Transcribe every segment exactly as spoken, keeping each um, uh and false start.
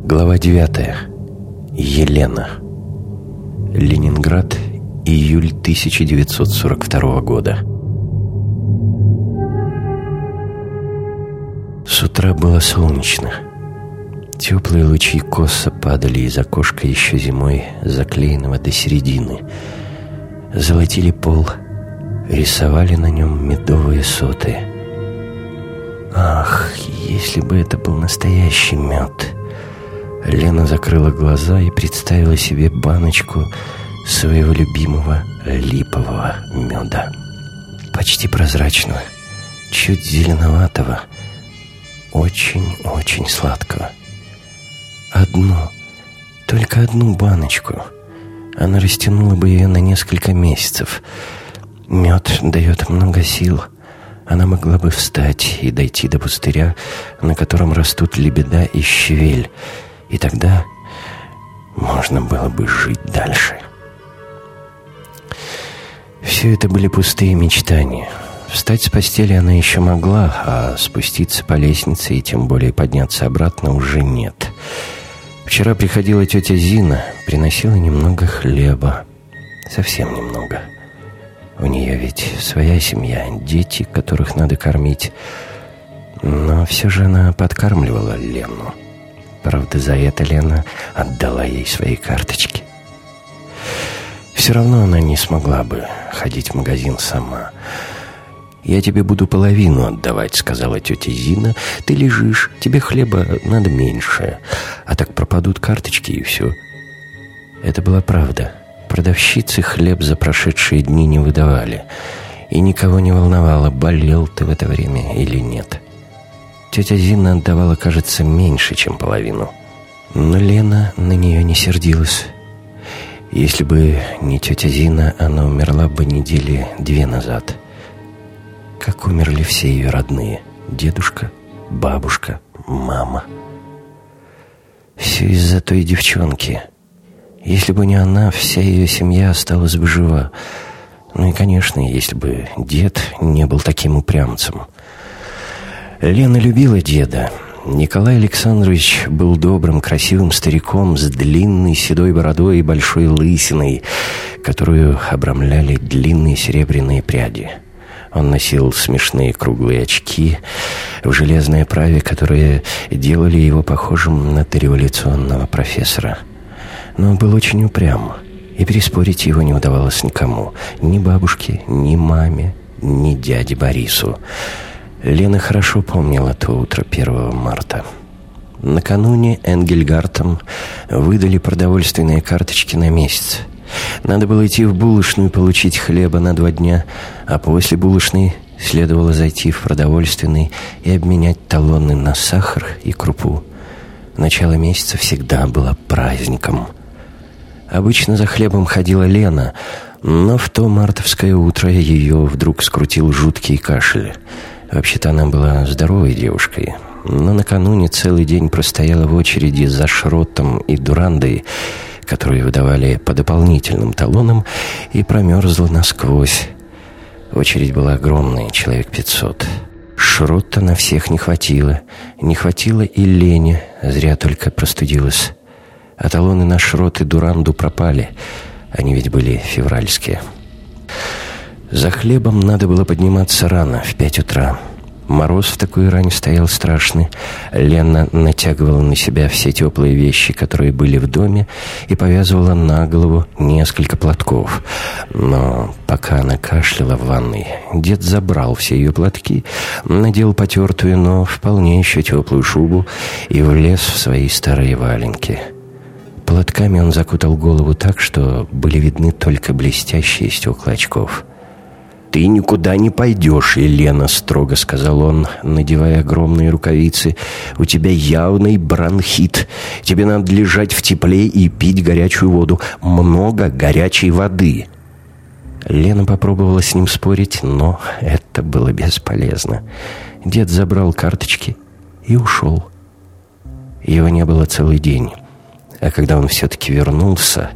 Глава девятая. Елена. Ленинград, июль тысяча девятьсот сорок второго года. С утра было солнечно. Теплые лучи косо падали из окошка еще зимой, заклеенного до середины. Золотили пол, рисовали на нем медовые соты. Ах, если бы это был настоящий мед! Лена закрыла глаза и представила себе баночку своего любимого липового меда. Почти прозрачного, чуть зеленоватого, очень-очень сладкого. Одну, только одну баночку. Она растянула бы ее на несколько месяцев. Мед дает много сил. Она могла бы встать и дойти до пустыря, на котором растут лебеда и щавель. И тогда можно было бы жить дальше. Все это были пустые мечтания. Встать с постели она еще могла, а спуститься по лестнице и тем более подняться обратно уже нет. Вчера приходила тетя Зина, приносила немного хлеба. Совсем немного. У нее ведь своя семья, дети, которых надо кормить. Но все же она подкармливала Лену. Правда, за это Лена отдала ей свои карточки. Все равно она не смогла бы ходить в магазин сама. «Я тебе буду половину отдавать», — сказала тетя Зина. «Ты лежишь, тебе хлеба надо меньше, а так пропадут карточки и все». Это была правда. Продавщицы хлеб за прошедшие дни не выдавали. И никого не волновало, болел ты в это время или нет. Тетя Зина отдавала, кажется, меньше, чем половину. Но Лена на нее не сердилась. Если бы не тетя Зина, она умерла бы недели две назад. Как умерли все ее родные. Дедушка, бабушка, мама. Все из-за той девчонки. Если бы не она, вся ее семья осталась бы жива. Ну и, конечно, если бы дед не был таким упрямцем. Лена любила деда. Николай Александрович был добрым, красивым стариком с длинной седой бородой и большой лысиной, которую обрамляли длинные серебряные пряди. Он носил смешные круглые очки в железной оправе, которые делали его похожим на дореволюционного профессора. Но он был очень упрям, и переспорить его не удавалось никому. Ни бабушке, ни маме, ни дяде Борису. Лена хорошо помнила то утро первого марта. Накануне Энгельгартам выдали продовольственные карточки на месяц. Надо было идти в булочную получить хлеба на два дня, а после булочной следовало зайти в продовольственный и обменять талоны на сахар и крупу. Начало месяца всегда было праздником. Обычно за хлебом ходила Лена, но в то мартовское утро ее вдруг скрутил жуткий кашель. Вообще-то она была здоровой девушкой, но накануне целый день простояла в очереди за шротом и дурандой, которые выдавали по дополнительным талонам, и промерзла насквозь. Очередь была огромная, человек пятьсот. Шрота на всех не хватило. Не хватило и Лене, зря только простудилась. А талоны на шрот и дуранду пропали. Они ведь были февральские. За хлебом надо было подниматься рано, в пять утра. Мороз в такую рань стоял страшный. Лена натягивала на себя все теплые вещи, которые были в доме, и повязывала на голову несколько платков. Но пока она кашляла в ванной, дед забрал все ее платки, надел потертую, но вполне еще теплую шубу и влез в свои старые валенки. Платками он закутал голову так, что были видны только блестящие стекла очков. «Ты никуда не пойдешь, Елена», — строго сказал он, надевая огромные рукавицы. «У тебя явный бронхит. Тебе надо лежать в тепле и пить горячую воду. Много горячей воды». Лена попробовала с ним спорить, но это было бесполезно. Дед забрал карточки и ушел. Его не было целый день. А когда он все-таки вернулся,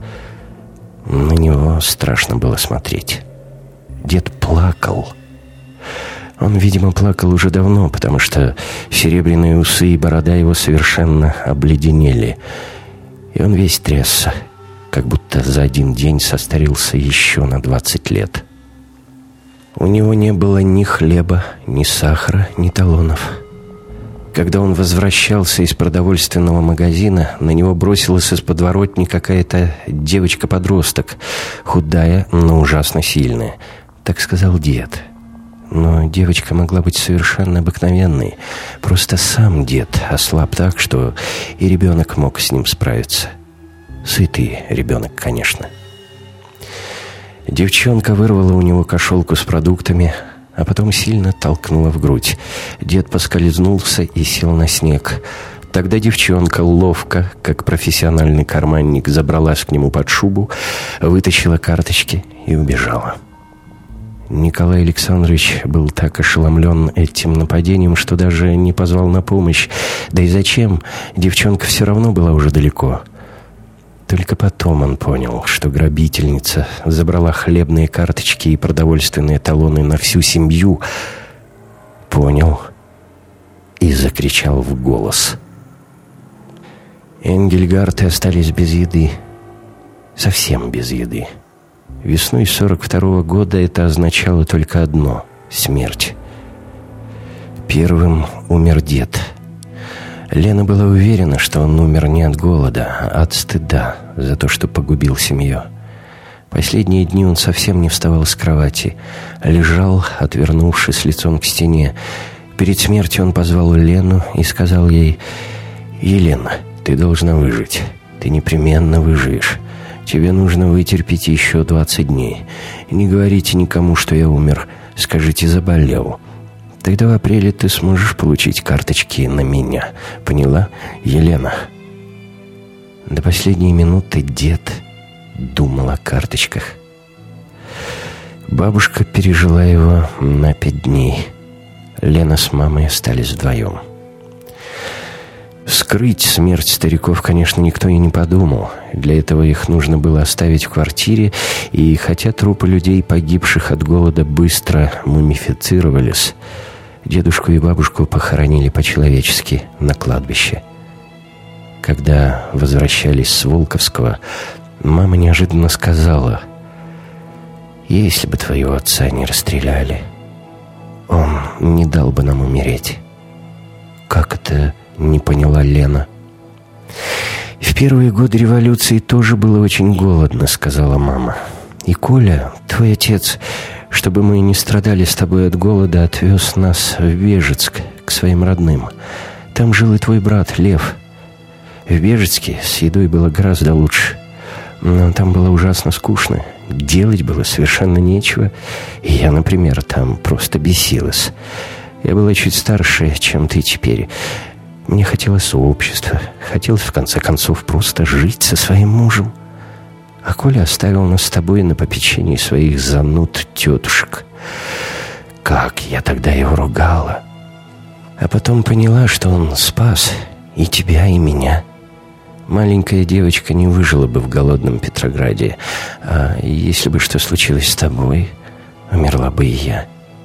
на него страшно было смотреть. Дед плакал. Он, видимо, плакал уже давно, потому что серебряные усы и борода его совершенно обледенели. И он весь трясся, как будто за один день состарился еще на двадцать лет. У него не было ни хлеба, ни сахара, ни талонов. Когда он возвращался из продовольственного магазина, на него бросилась из подворотни какая-то девочка-подросток, худая, но ужасно сильная. Так сказал дед. Но девочка могла быть совершенно обыкновенной. Просто сам дед ослаб так, что и ребенок мог с ним справиться. Сытый ребенок, конечно. Девчонка вырвала у него кошелку с продуктами, а потом сильно толкнула в грудь. Дед поскользнулся и сел на снег. Тогда девчонка ловко, как профессиональный карманник, забралась к нему под шубу, вытащила карточки и убежала. Николай Александрович был так ошеломлен этим нападением, что даже не позвал на помощь. Да и зачем? Девчонка все равно была уже далеко. Только потом он понял, что грабительница забрала хлебные карточки и продовольственные талоны на всю семью. Понял и закричал в голос. Энгельгарты остались без еды. Совсем без еды. Весной сорок второго года это означало только одно — смерть. Первым умер дед. Лена была уверена, что он умер не от голода, а от стыда за то, что погубил семью. Последние дни он совсем не вставал с кровати, а лежал, отвернувшись лицом к стене. Перед смертью он позвал Лену и сказал ей: «Елена, ты должна выжить. Ты непременно выживешь. Тебе нужно вытерпеть еще двадцать дней. Не говорите никому, что я умер. Скажите, заболел. Тогда в апреле ты сможешь получить карточки на меня. Поняла, Елена?» До последней минуты дед думал о карточках. Бабушка пережила его на пять дней. Лена с мамой остались вдвоем. Скрыть смерть стариков, конечно, никто и не подумал. Для этого их нужно было оставить в квартире, и хотя трупы людей, погибших от голода, быстро мумифицировались, дедушку и бабушку похоронили по-человечески на кладбище. Когда возвращались с Волковского, мама неожиданно сказала: «Если бы твоего отца не расстреляли, он не дал бы нам умереть». «Как это?» — не поняла Лена. «В первые годы революции тоже было очень голодно», — сказала мама. «И Коля, твой отец, чтобы мы не страдали с тобой от голода, отвез нас в Бежецк к своим родным. Там жил и твой брат Лев. В Бежецке с едой было гораздо лучше, но там было ужасно скучно. Делать было совершенно нечего, и я, например, там просто бесилась. Я была чуть старше, чем ты теперь. Мне хотелось общества, хотелось, в конце концов, просто жить со своим мужем. А Коля оставил нас с тобой на попечении своих зануд тетушек. Как я тогда его ругала! А потом поняла, что он спас и тебя, и меня. Маленькая девочка не выжила бы в голодном Петрограде, а если бы что случилось с тобой, умерла бы и я».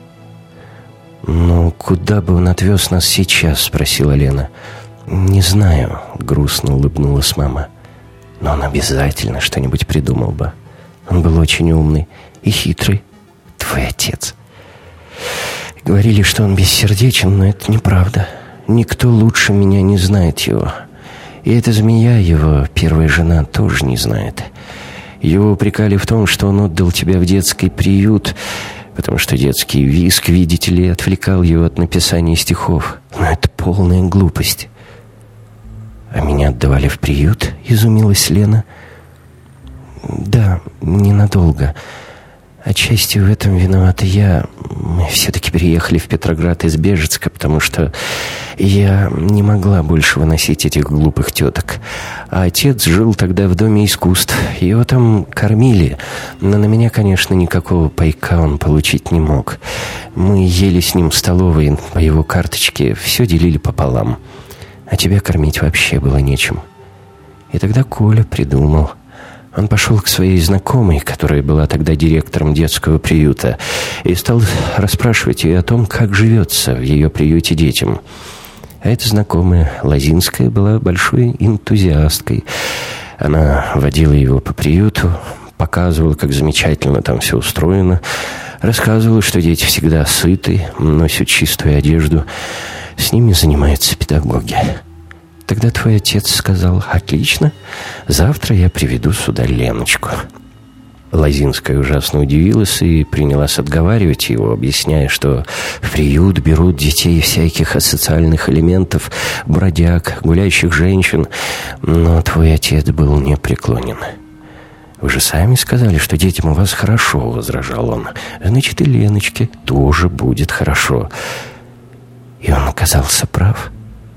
«Ну, куда бы он отвез нас сейчас?» — спросила Лена. «Не знаю», — грустно улыбнулась мама. «Но он обязательно что-нибудь придумал бы. Он был очень умный и хитрый, твой отец. Говорили, что он бессердечен, но это неправда. Никто лучше меня не знает его. И эта змея, его первая жена, тоже не знает. Его упрекали в том, что он отдал тебя в детский приют, потому что детский визг, видите ли, отвлекал его от написания стихов. Но это полная глупость». «А меня отдавали в приют?» — изумилась Лена. «Да, ненадолго. Отчасти в этом виновата я. Мы все-таки переехали в Петроград из Бежецка, потому что я не могла больше выносить этих глупых теток. А отец жил тогда в Доме искусств. Его там кормили, но на меня, конечно, никакого пайка он получить не мог. Мы ели с ним в столовой по его карточке, все делили пополам. А тебя кормить вообще было нечем. И тогда Коля придумал. Он пошел к своей знакомой, которая была тогда директором детского приюта, и стал расспрашивать ее о том, как живется в ее приюте детям. А эта знакомая, Лозинская, была большой энтузиасткой. Она водила его по приюту, показывала, как замечательно там все устроено, рассказывала, что дети всегда сыты, носят чистую одежду, с ними занимаются педагоги. Тогда твой отец сказал: «Отлично, завтра я приведу сюда Леночку». Лозинская ужасно удивилась и принялась отговаривать его, объясняя, что в приют берут детей всяких асоциальных элементов, бродяг, гуляющих женщин. Но твой отец был непреклонен. «Вы же сами сказали, что детям у вас хорошо», — возражал он. «Значит, и Леночке тоже будет хорошо». И он оказался прав.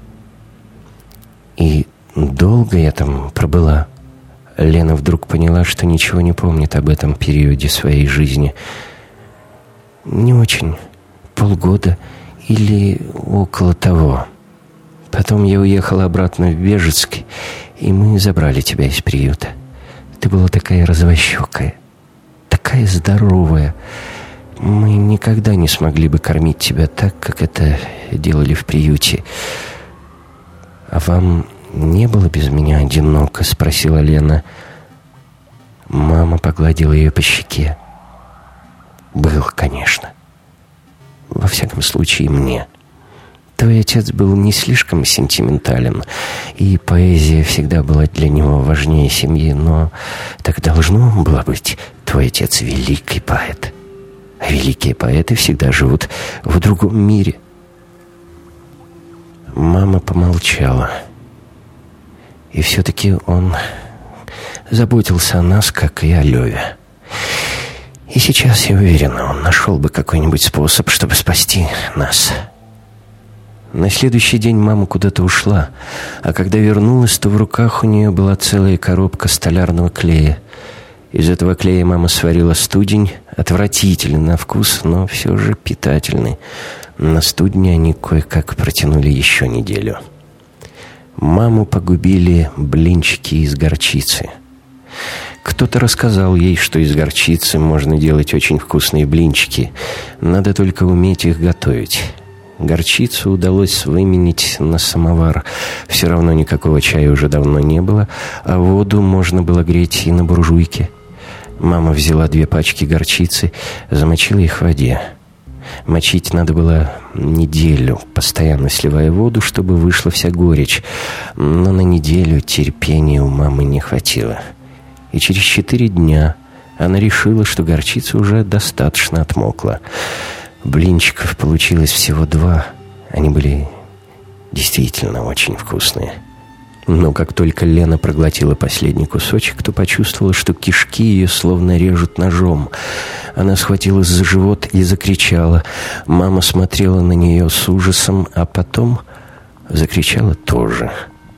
И долго я там пробыла. Лена вдруг поняла, что ничего не помнит об этом периоде своей жизни. Не очень. Полгода или около того. Потом я уехала обратно в Бежецк, и мы забрали тебя из приюта. Ты была такая розовощекая, такая здоровая. Мы никогда не смогли бы кормить тебя так, как это делали в приюте. «А вам не было без меня одиноко?» — спросила Лена. Мама погладила ее по щеке. «Было, конечно. Во всяком случае, мне. Твой отец был не слишком сентиментален, и поэзия всегда была для него важнее семьи, но так должно было быть. Твой отец — великий поэт. А великие поэты всегда живут в другом мире». Мама помолчала. И все-таки он заботился о нас, как и о Леве. И сейчас, я уверена, он нашел бы какой-нибудь способ, чтобы спасти нас. На следующий день мама куда-то ушла, а когда вернулась, то в руках у нее была целая коробка столярного клея. Из этого клея мама сварила студень, отвратительный на вкус, но все же питательный. На студне они кое-как протянули еще неделю. Маму погубили блинчики из горчицы. Кто-то рассказал ей, что из горчицы можно делать очень вкусные блинчики. Надо только уметь их готовить. Горчицу удалось выменить на самовар. Все равно никакого чая уже давно не было, а воду можно было греть и на буржуйке. Мама взяла две пачки горчицы, замочила их в воде. Мочить надо было неделю, постоянно сливая воду, чтобы вышла вся горечь. Но на неделю терпения у мамы не хватило. И через четыре дня она решила, что горчица уже достаточно отмокла. Блинчиков получилось всего два. Они были действительно очень вкусные. Но как только Лена проглотила последний кусочек, то почувствовала, что кишки ее словно режут ножом. Она схватилась за живот и закричала. Мама смотрела на нее с ужасом, а потом закричала тоже.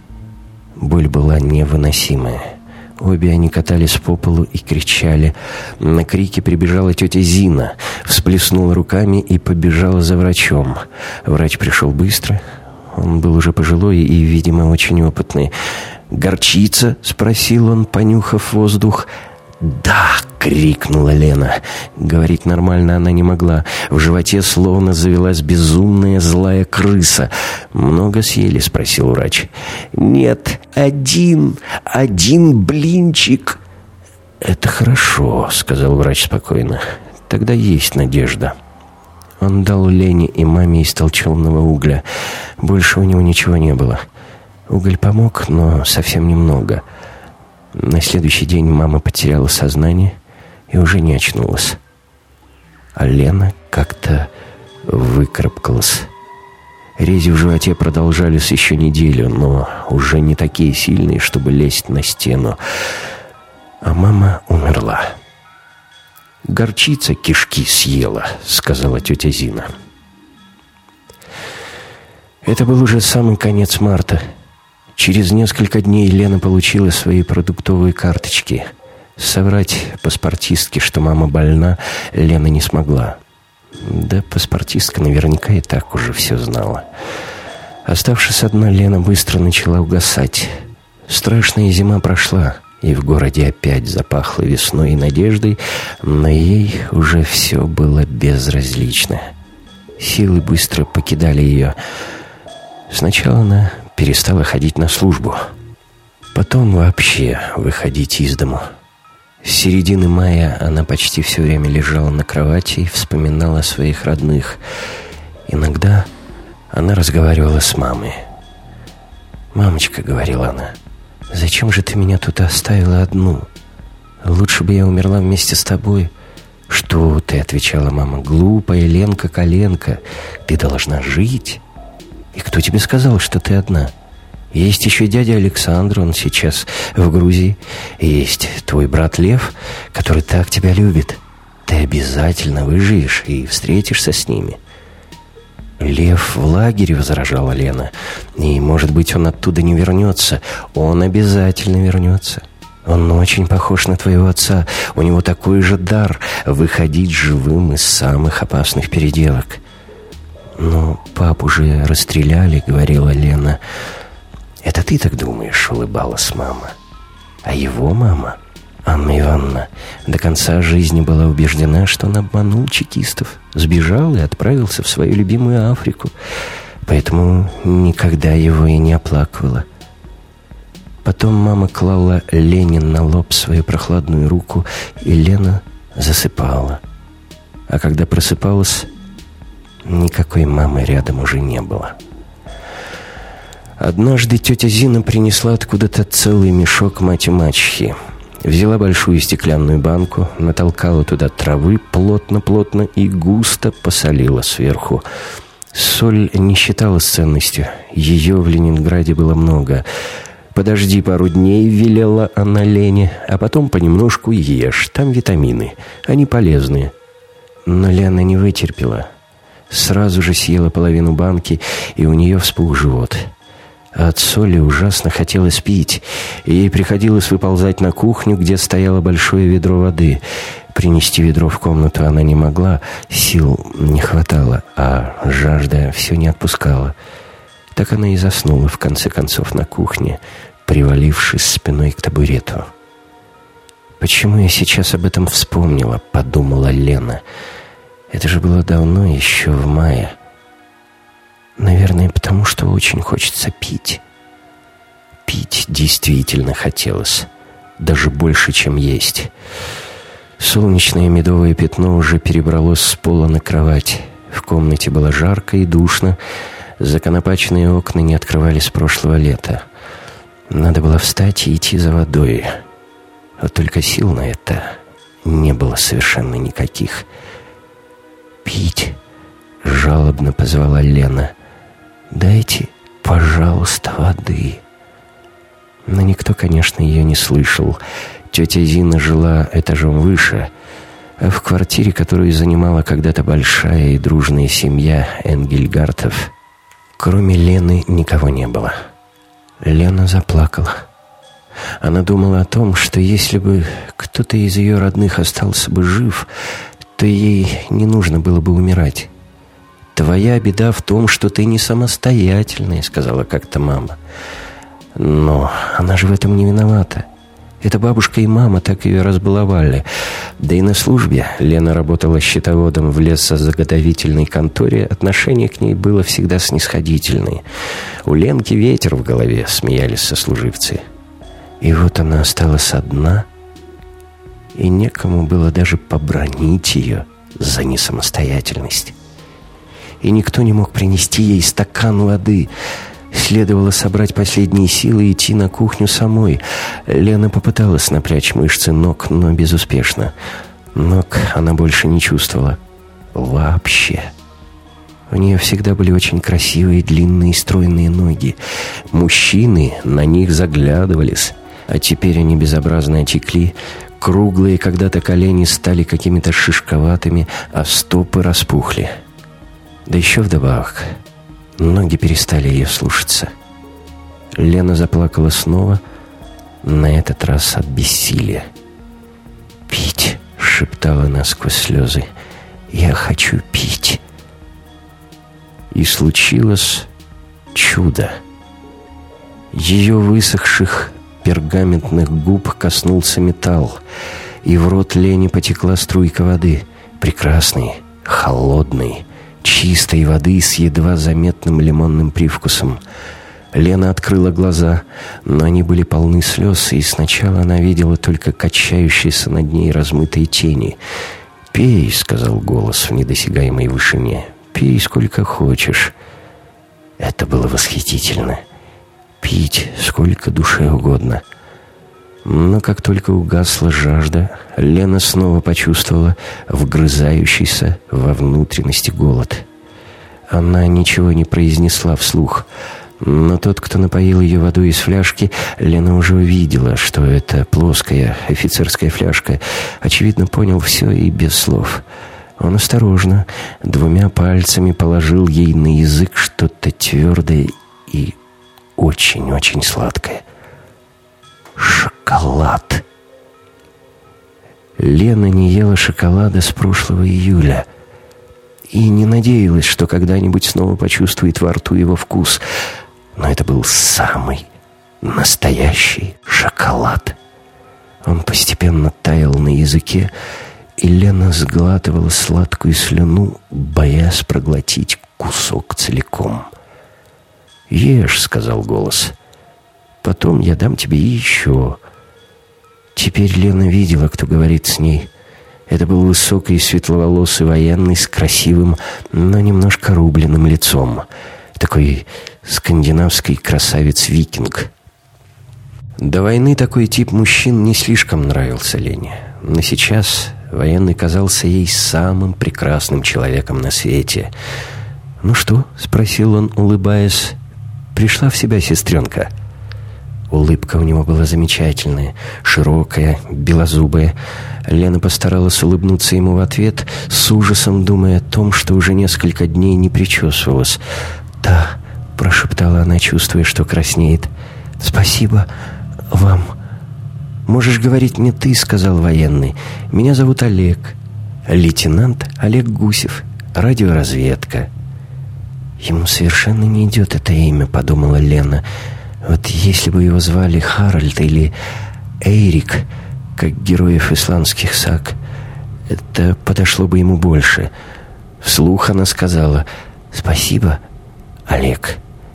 Боль была невыносимая. Обе они катались по полу и кричали. На крики прибежала тетя Зина, всплеснула руками и побежала за врачом. Врач пришел быстро. Он был уже пожилой и, видимо, очень опытный. «Горчица?» — спросил он, понюхав воздух. «Да!» — крикнула Лена. Говорить нормально она не могла. В животе словно завелась безумная злая крыса. «Много съели?» — спросил врач. «Нет, один, один блинчик». «Это хорошо», — сказал врач спокойно. «Тогда есть надежда». Он дал Лене и маме из толченого угля. Больше у него ничего не было. Уголь помог, но совсем немного. На следующий день мама потеряла сознание и уже не очнулась. А Лена как-то выкарабкалась. Рези в животе продолжались еще неделю, но уже не такие сильные, чтобы лезть на стену. А мама умерла. «Горчица кишки съела», — сказала тетя Зина. Это был уже самый конец марта. Через несколько дней Лена получила свои продуктовые карточки. Соврать паспортистке, что мама больна, Лена не смогла. Да паспортистка наверняка и так уже все знала. Оставшись одна, Лена быстро начала угасать. Страшная зима прошла. и в городе опять запахло весной и надеждой, но ей уже все было безразлично. Силы быстро покидали ее. Сначала она перестала ходить на службу, потом вообще выходить из дому. С середины мая она почти все время лежала на кровати и вспоминала своих родных. Иногда она разговаривала с мамой. «Мамочка», — говорила она, — «зачем же ты меня тут оставила одну? Лучше бы я умерла вместе с тобой». «Что ты?» — отвечала мама. «Глупая Ленка-коленка, ты должна жить. И кто тебе сказал, что ты одна? Есть еще дядя Александр, он сейчас в Грузии. И есть твой брат Лев, который так тебя любит. Ты обязательно выживешь и встретишься с ними». «Лев в лагере», — возражала Лена. «И, может быть, он оттуда не вернется. Он обязательно вернется. Он очень похож на твоего отца. У него такой же дар — выходить живым из самых опасных переделок». «Но папу же расстреляли», — говорила Лена. «Это ты так думаешь», — улыбалась мама. А его мама, Анна Ивановна, до конца жизни была убеждена, что он обманул чекистов, сбежал и отправился в свою любимую Африку, поэтому никогда его и не оплакивала. Потом мама клала Лене на лоб свою прохладную руку, и Лена засыпала. А когда просыпалась, никакой мамы рядом уже не было. Однажды тетя Зина принесла откуда-то целый мешок мать-мачехи. Взяла большую стеклянную банку, натолкала туда травы плотно-плотно и густо посолила сверху. Соль не считалась ценностью, ее в Ленинграде было много. «Подожди пару дней», — велела она Лене, «а потом понемножку ешь, там витамины, они полезные». Но Лена не вытерпела. Сразу же съела половину банки, и у нее вспух живот. А от соли ужасно хотелось пить, и ей приходилось выползать на кухню, где стояло большое ведро воды. Принести ведро в комнату она не могла, сил не хватало, а жажда все не отпускала. Так она и заснула, в конце концов, на кухне, привалившись спиной к табурету. «Почему я сейчас об этом вспомнила?» — подумала Лена. «Это же было давно, еще в мае. Наверное, потому что очень хочется пить». Пить действительно хотелось, даже больше, чем есть. Солнечное медовое пятно уже перебралось с пола на кровать. В комнате было жарко и душно. Законопаченные окна не открывались с прошлого лета. Надо было встать и идти за водой. Вот только сил на это не было совершенно никаких. «Пить!» — жалобно позвала Лена. «Дайте, пожалуйста, воды». Но никто, конечно, ее не слышал. Тетя Зина жила этажом выше, а в квартире, которую занимала когда-то большая и дружная семья Энгельгартов, кроме Лены никого не было. Лена заплакала. Она думала о том, что если бы кто-то из ее родных остался бы жив, то ей не нужно было бы умирать. «Твоя беда в том, что ты не самостоятельная», — сказала как-то мама. Но она же в этом не виновата. Это бабушка и мама так ее разбаловали. Да и на службе Лена работала счетоводом в лесозаготовительной конторе. Отношение к ней было всегда снисходительное. У Ленки ветер в голове, смеялись сослуживцы. И вот она осталась одна, и некому было даже побранить ее за несамостоятельность. И никто не мог принести ей стакан воды. Следовало собрать последние силы и идти на кухню самой. Лена попыталась напрячь мышцы ног, но безуспешно. Ног она больше не чувствовала. Вообще. У нее всегда были очень красивые, длинные, стройные ноги. Мужчины на них заглядывались, а теперь они безобразно отекли. Круглые когда-то колени стали какими-то шишковатыми, а стопы распухли. Да еще вдобавок ноги перестали ее слушаться. Лена заплакала снова, на этот раз от бессилия. «Пить!» — шептала она сквозь слезы. «Я хочу пить!» И случилось чудо. Ее высохших, пергаментных губ коснулся металл, и в рот Лене потекла струйка воды. Прекрасной, холодной, чистой воды с едва заметным лимонным привкусом. Лена открыла глаза, но они были полны слез, и сначала она видела только качающиеся над ней размытые тени. «Пей», — сказал голос в недосягаемой вышине, — «пей сколько хочешь». Это было восхитительно. Пить сколько душе угодно. Но как только угасла жажда, Лена снова почувствовала вгрызающийся во внутренности голод. Она ничего не произнесла вслух, но тот, кто напоил ее водой из фляжки, Лена уже увидела, что это плоская офицерская фляжка, очевидно, понял все и без слов. Он осторожно, двумя пальцами положил ей на язык что-то твердое и очень-очень сладкое. Шоколад. Лена не ела шоколада с прошлого июля и не надеялась, что когда-нибудь снова почувствует во рту его вкус. Но это был самый настоящий шоколад. Он постепенно таял на языке, и Лена сглатывала сладкую слюну, боясь проглотить кусок целиком. «Ешь», — сказал голос. «Потом я дам тебе еще». Теперь Лена видела, кто говорит с ней. Это был высокий светловолосый военный с красивым, но немножко рубленным лицом. Такой скандинавский красавец-викинг. До войны такой тип мужчин не слишком нравился Лене. Но сейчас военный казался ей самым прекрасным человеком на свете. «Ну что?» — спросил он, улыбаясь. «Пришла в себя сестренка?» Улыбка у него была замечательная, широкая, белозубая. Лена постаралась улыбнуться ему в ответ, с ужасом думая о том, что уже несколько дней не причесывалась. «Да», — прошептала она, чувствуя, что краснеет. «Спасибо вам». «Можешь говорить мне ты», — сказал военный. «Меня зовут Олег. Лейтенант Олег Гусев. Радиоразведка». «Ему совершенно не идет это имя», — подумала Лена. «Вот если бы его звали Харальд или Эйрик, как героев исландских саг, это подошло бы ему больше». Вслух она сказала: «Спасибо, Олег.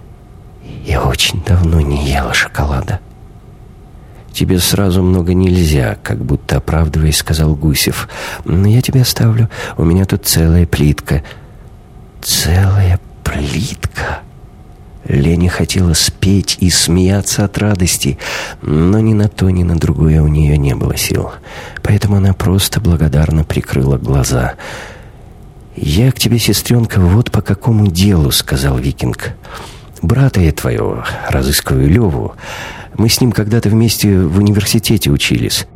Я очень давно не ела шоколада». «Тебе сразу много нельзя», — как будто оправдываясь, сказал Гусев. «Но я тебе оставлю. У меня тут целая плитка». «Целая плитка?» Лене хотелось спеть и смеяться от радости, но ни на то, ни на другое у нее не было сил. Поэтому она просто благодарно прикрыла глаза. «Я к тебе, сестренка, вот по какому делу», — сказал викинг. «Брата я твоего разыскиваю, Леву. Мы с ним когда-то вместе в университете учились».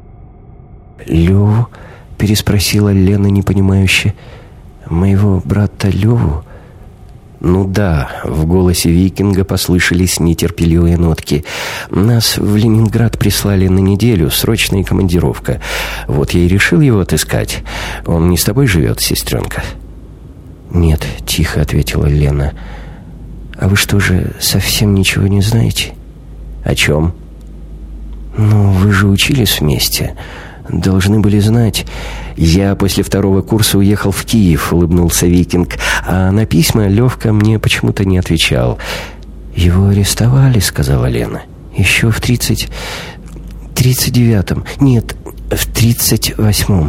«Леву?» — переспросила Лена непонимающе. «Моего брата Леву?» «Ну да», — в голосе викинга послышались нетерпеливые нотки. «Нас в Ленинград прислали на неделю, срочная командировка. Вот я и решил его отыскать. Он не с тобой живет, сестренка?» «Нет», — тихо ответила Лена. «А вы что же, совсем ничего не знаете?» «О чем?» «Ну, вы же учились вместе. Должны были знать». «Я после второго курса уехал в Киев», — улыбнулся викинг. «А на письма Левка мне почему-то не отвечал». «Его арестовали», — сказала Лена. «Еще в тридцать... тридцать девятом... Нет, в тридцать восьмом».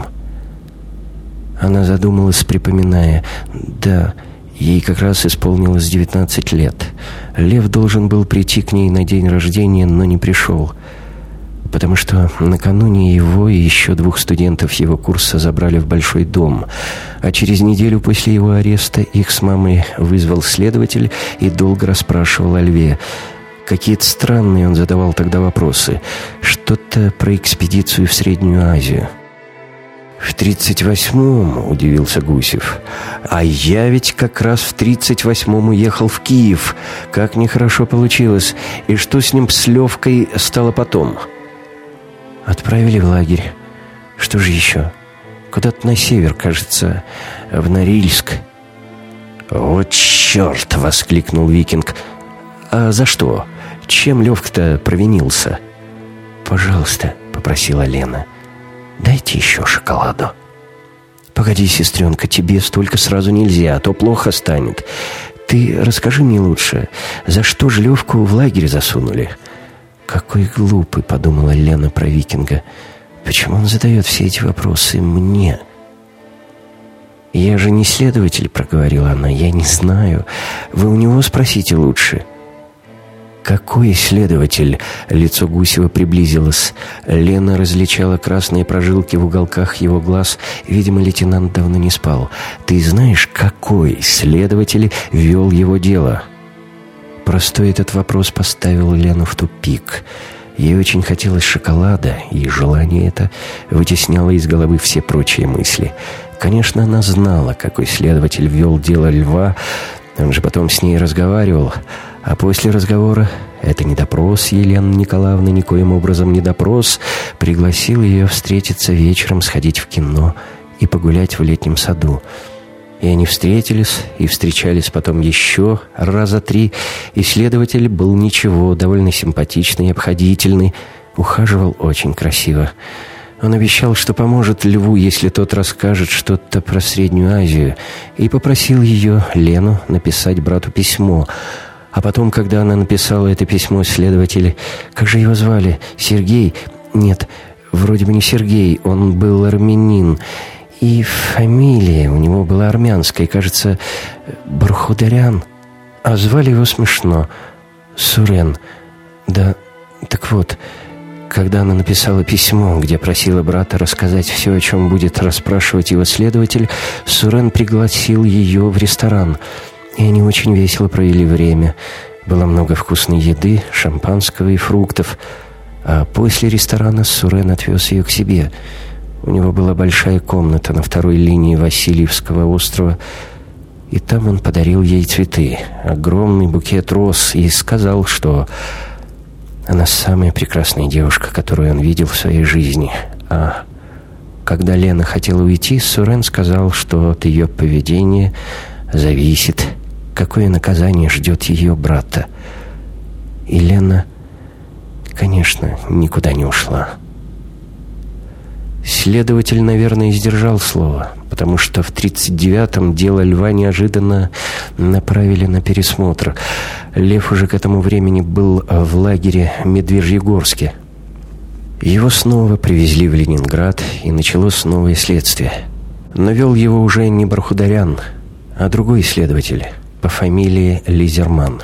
Она задумалась, припоминая. Да, ей как раз исполнилось девятнадцать лет. Лев должен был прийти к ней на день рождения, но не пришел, потому что накануне его и еще двух студентов его курса забрали в большой дом, а через неделю после его ареста их с мамой вызвал следователь и долго расспрашивал о Льве. Какие-то странные он задавал тогда вопросы. Что-то про экспедицию в Среднюю Азию. «В тридцать восьмом», — удивился Гусев. «А я ведь как раз в тридцать восьмом уехал в Киев. Как нехорошо получилось. И что с ним, с Левкой, стало потом?» «Отправили в лагерь. Что же еще? Куда-то на север, кажется, в Норильск». «Вот черт!» — воскликнул викинг. «А за что? Чем Левка-то провинился?» «Пожалуйста», — попросила Лена, — «дайте еще шоколаду». «Погоди, сестренка, тебе столько сразу нельзя, а то плохо станет. Ты расскажи мне лучше, за что же Левку в лагерь засунули?» «Какой глупый», — подумала Лена про викинга. «Почему он задает все эти вопросы мне?» «Я же не следователь», — проговорила она, — «я не знаю. Вы у него спросите лучше». «Какой следователь?» — лицо Гусева приблизилось. Лена различала красные прожилки в уголках его глаз. Видимо, лейтенант давно не спал. «Ты знаешь, какой следователь вел его дело?» Простой этот вопрос поставил Лену в тупик. Ей очень хотелось шоколада, и желание это вытесняло из головы все прочие мысли. Конечно, она знала, какой следователь вел дело Льва. Он же потом с ней разговаривал. А после разговора, это не допрос Елены Николаевны, никоим образом не допрос, пригласил ее встретиться вечером, сходить в кино и погулять в летнем саду. И они встретились, и встречались потом еще раза три, и следователь был ничего, довольно симпатичный, обходительный, ухаживал очень красиво. Он обещал, что поможет Льву, если тот расскажет что-то про Среднюю Азию, и попросил ее, Лену, написать брату письмо. А потом, когда она написала это письмо, следователь... Как же его звали? Сергей? Нет, вроде бы не Сергей, он был армянин. И фамилия у него была армянская, кажется, Бархударян. А звали его смешно. Сурен. Да, так вот, когда она написала письмо, где просила брата рассказать все, о чем будет расспрашивать его следователь, Сурен пригласил ее в ресторан. И они очень весело провели время. Было много вкусной еды, шампанского и фруктов. А после ресторана Сурен отвез ее к себе. У него была большая комната на второй линии Васильевского острова. И там он подарил ей цветы, огромный букет роз, и сказал, что она самая прекрасная девушка, которую он видел в своей жизни. А когда Лена хотела уйти, Сурен сказал, что от ее поведения зависит, какое наказание ждет ее брата. И Лена, конечно, никуда не ушла. Следователь, наверное, сдержал слово, потому что в тридцать девятом дело Льва неожиданно направили на пересмотр. Лев уже к этому времени был в лагере Медвежьегорске. Его снова привезли в Ленинград, и началось новое следствие. Но вел его уже не Бархударян, а другой следователь по фамилии Лизерман.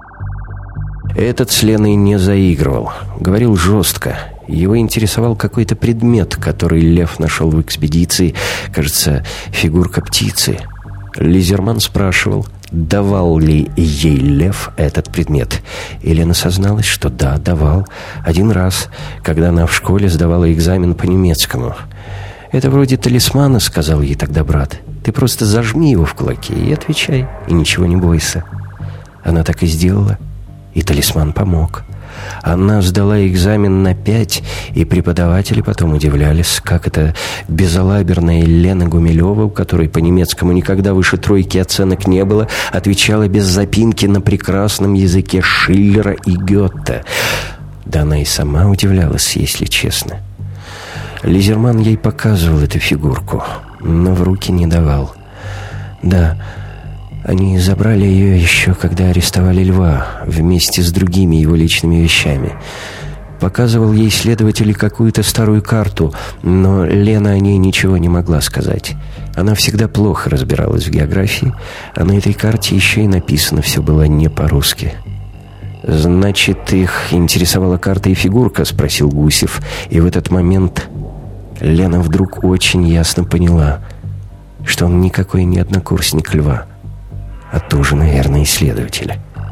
Этот с Леной не заигрывал, говорил жестко. Его интересовал какой-то предмет, который Лев нашел в экспедиции, кажется, фигурка птицы. Лизерман спрашивал, давал ли ей Лев этот предмет. И Лена созналась, что да, давал. Один раз, когда она в школе сдавала экзамен по немецкому. «Это вроде талисмана», — сказал ей тогда брат. «Ты просто зажми его в кулаке и отвечай, и ничего не бойся». Она так и сделала, и талисман помог. Она сдала экзамен на пять, и преподаватели потом удивлялись, как это безалаберная Лена Гумилева, у которой по немецкому никогда выше тройки оценок не было, отвечала без запинки на прекрасном языке Шиллера и Гёте. Да она и сама удивлялась, если честно. Лизерман ей показывал эту фигурку, но в руки не давал. Да, они забрали ее еще, когда арестовали Льва, вместе с другими его личными вещами. Показывал ей следователь какую-то старую карту, но Лена о ней ничего не могла сказать. Она всегда плохо разбиралась в географии, а на этой карте еще и написано все было не по-русски. «Значит, их интересовала карта и фигурка?» — спросил Гусев. И в этот момент Лена вдруг очень ясно поняла, что он никакой не однокурсник Льва, а тоже, наверное, исследователь.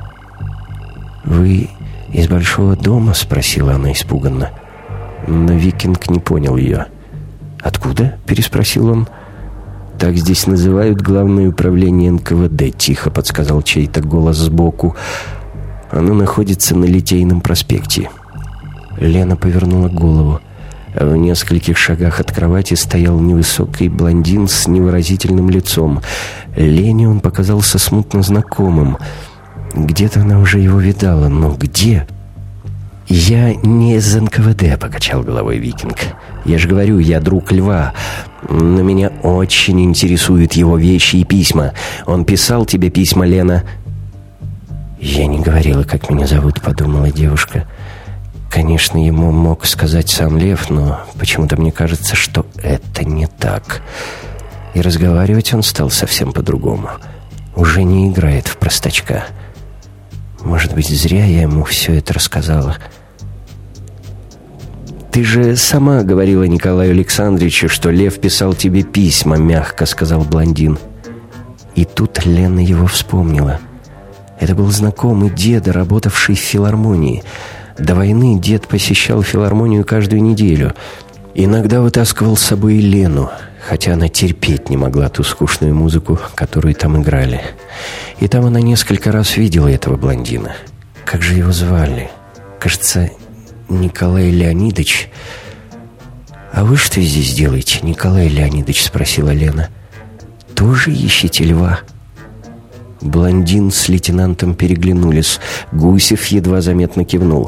«Вы из большого дома?» — спросила она испуганно. Но викинг не понял ее. «Откуда?» — переспросил он. «Так здесь называют главное управление эн ка вэ дэ», — тихо подсказал чей-то голос сбоку. «Оно находится на Литейном проспекте». Лена повернула голову. В нескольких шагах от кровати стоял невысокий блондин с невыразительным лицом. Лене он показался смутно знакомым. Где-то она уже его видала, но где? «Я не из эн ка вэ дэ», — покачал головой Викинг. «Я же говорю, я друг Льва. Но меня очень интересуют его вещи и письма. Он писал тебе письма, Лена?» «Я не говорила, как меня зовут», — подумала девушка. Конечно, ему мог сказать сам Лев, но почему-то мне кажется, что это не так. И разговаривать он стал совсем по-другому. Уже не играет в простачка. Может быть, зря я ему все это рассказала. «Ты же сама говорила Николаю Александровичу, что Лев писал тебе письма», — мягко сказал блондин. И тут Лена его вспомнила. Это был знакомый деда, работавший в филармонии. До войны дед посещал филармонию каждую неделю. Иногда вытаскивал с собой и Лену, хотя она терпеть не могла ту скучную музыку, которую там играли. И там она несколько раз видела этого блондина. Как же его звали? Кажется, Николай Леонидович. «А вы что здесь делаете, Николай Леонидович?» — спросила Лена. «Тоже ищете Льва?» Блондин с лейтенантом переглянулись. Гусев едва заметно кивнул.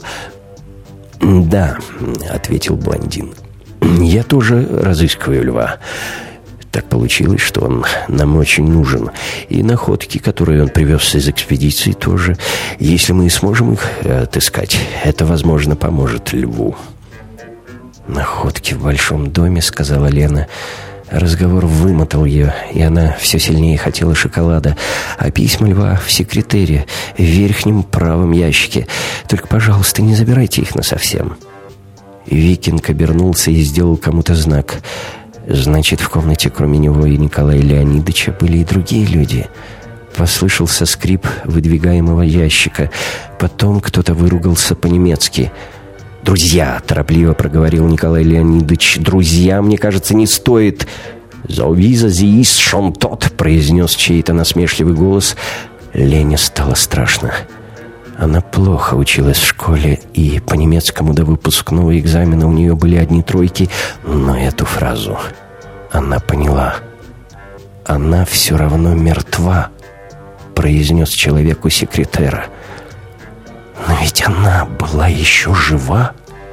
«Да», — ответил блондин. «Я тоже разыскиваю Льва. Так получилось, что он нам очень нужен. И находки, которые он привез из экспедиции, тоже. Если мы сможем их отыскать, это, возможно, поможет Льву». «Находки в большом доме», — сказала Лена. Разговор вымотал ее, и она все сильнее хотела шоколада. А письма Льва в секретаре, в верхнем правом ящике. Только, пожалуйста, не забирайте их насовсем. Викинг обернулся и сделал кому-то знак. Значит, в комнате кроме него и Николая Леонидовича были и другие люди. Послышался скрип выдвигаемого ящика. Потом кто-то выругался по-немецки. «Друзья!» — торопливо проговорил Николай Леонидович. «Друзья, мне кажется, не стоит!» «Зоувиза зиис шон тот!» — произнес чей-то насмешливый голос. Лене стало страшно. Она плохо училась в школе, и по немецкому до выпускного экзамена у нее были одни тройки, но эту фразу она поняла. «Она все равно мертва», — произнес человек у секретера. «Но ведь она была еще жива».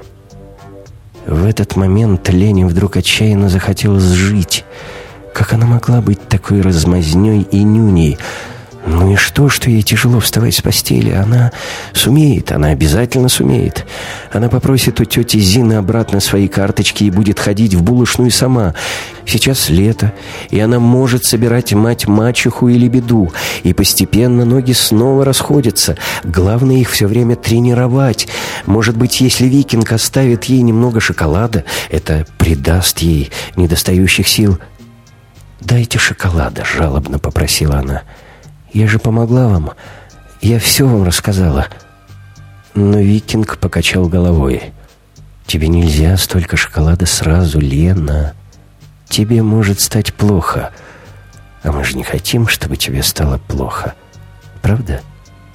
В этот момент Лене вдруг отчаянно захотелось жить. Как она могла быть такой размазнёй и нюней? Ну и что, что ей тяжело вставать с постели? Она сумеет, она обязательно сумеет. Она попросит у тети Зины обратно свои карточки и будет ходить в булочную сама. Сейчас лето, и она может собирать мать-мачеху или беду. И постепенно ноги снова расходятся. Главное их все время тренировать. Может быть, если Викинг оставит ей немного шоколада, это придаст ей недостающих сил. «Дайте шоколада», — жалобно попросила она. «Я же помогла вам. Я все вам рассказала». Но Викинг покачал головой. «Тебе нельзя столько шоколада сразу, Лена. Тебе может стать плохо. А мы же не хотим, чтобы тебе стало плохо. Правда?»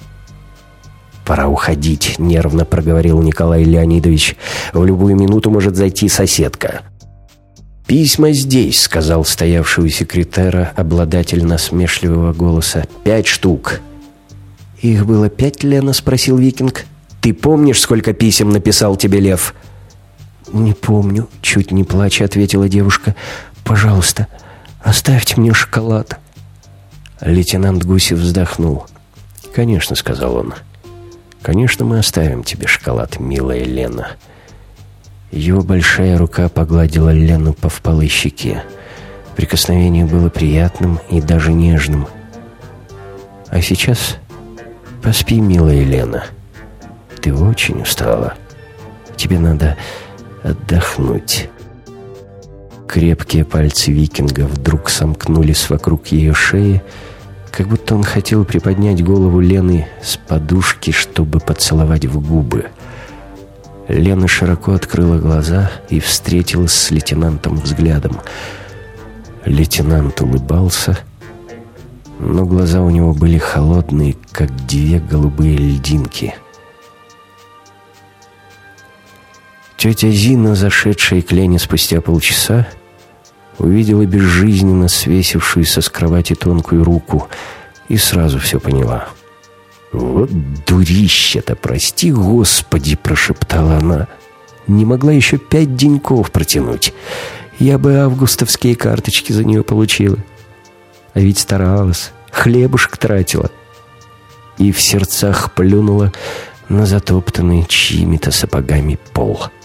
«Пора уходить», — нервно проговорил Николай Леонидович. «В любую минуту может зайти соседка». «Письма здесь», — сказал стоявший у секретаря обладатель насмешливого голоса. «Пять штук». «Их было пять, Лена?» — спросил Викинг. «Ты помнишь, сколько писем написал тебе Лев?» «Не помню», — чуть не плача ответила девушка. «Пожалуйста, оставьте мне шоколад». Лейтенант Гусев вздохнул. «Конечно», — сказал он. «Конечно, мы оставим тебе шоколад, милая Лена». Его большая рука погладила Лену по впалой щеке. Прикосновение было приятным и даже нежным. «А сейчас поспи, милая Лена. Ты очень устала. Тебе надо отдохнуть». Крепкие пальцы Викинга вдруг сомкнулись вокруг ее шеи, как будто он хотел приподнять голову Лены с подушки, чтобы поцеловать в губы. Лена широко открыла глаза и встретилась с лейтенантом взглядом. Лейтенант улыбался, но глаза у него были холодные, как две голубые льдинки. Тетя Зина, зашедшая к Лене спустя полчаса, увидела безжизненно свесившуюся с кровати тонкую руку и сразу все поняла. «Вот дурище-то, прости Господи!» — прошептала она. «Не могла еще пять деньков протянуть. Я бы августовские карточки за нее получила. А ведь старалась, хлебушек тратила». И в сердцах плюнула на затоптанный чьими-то сапогами пол.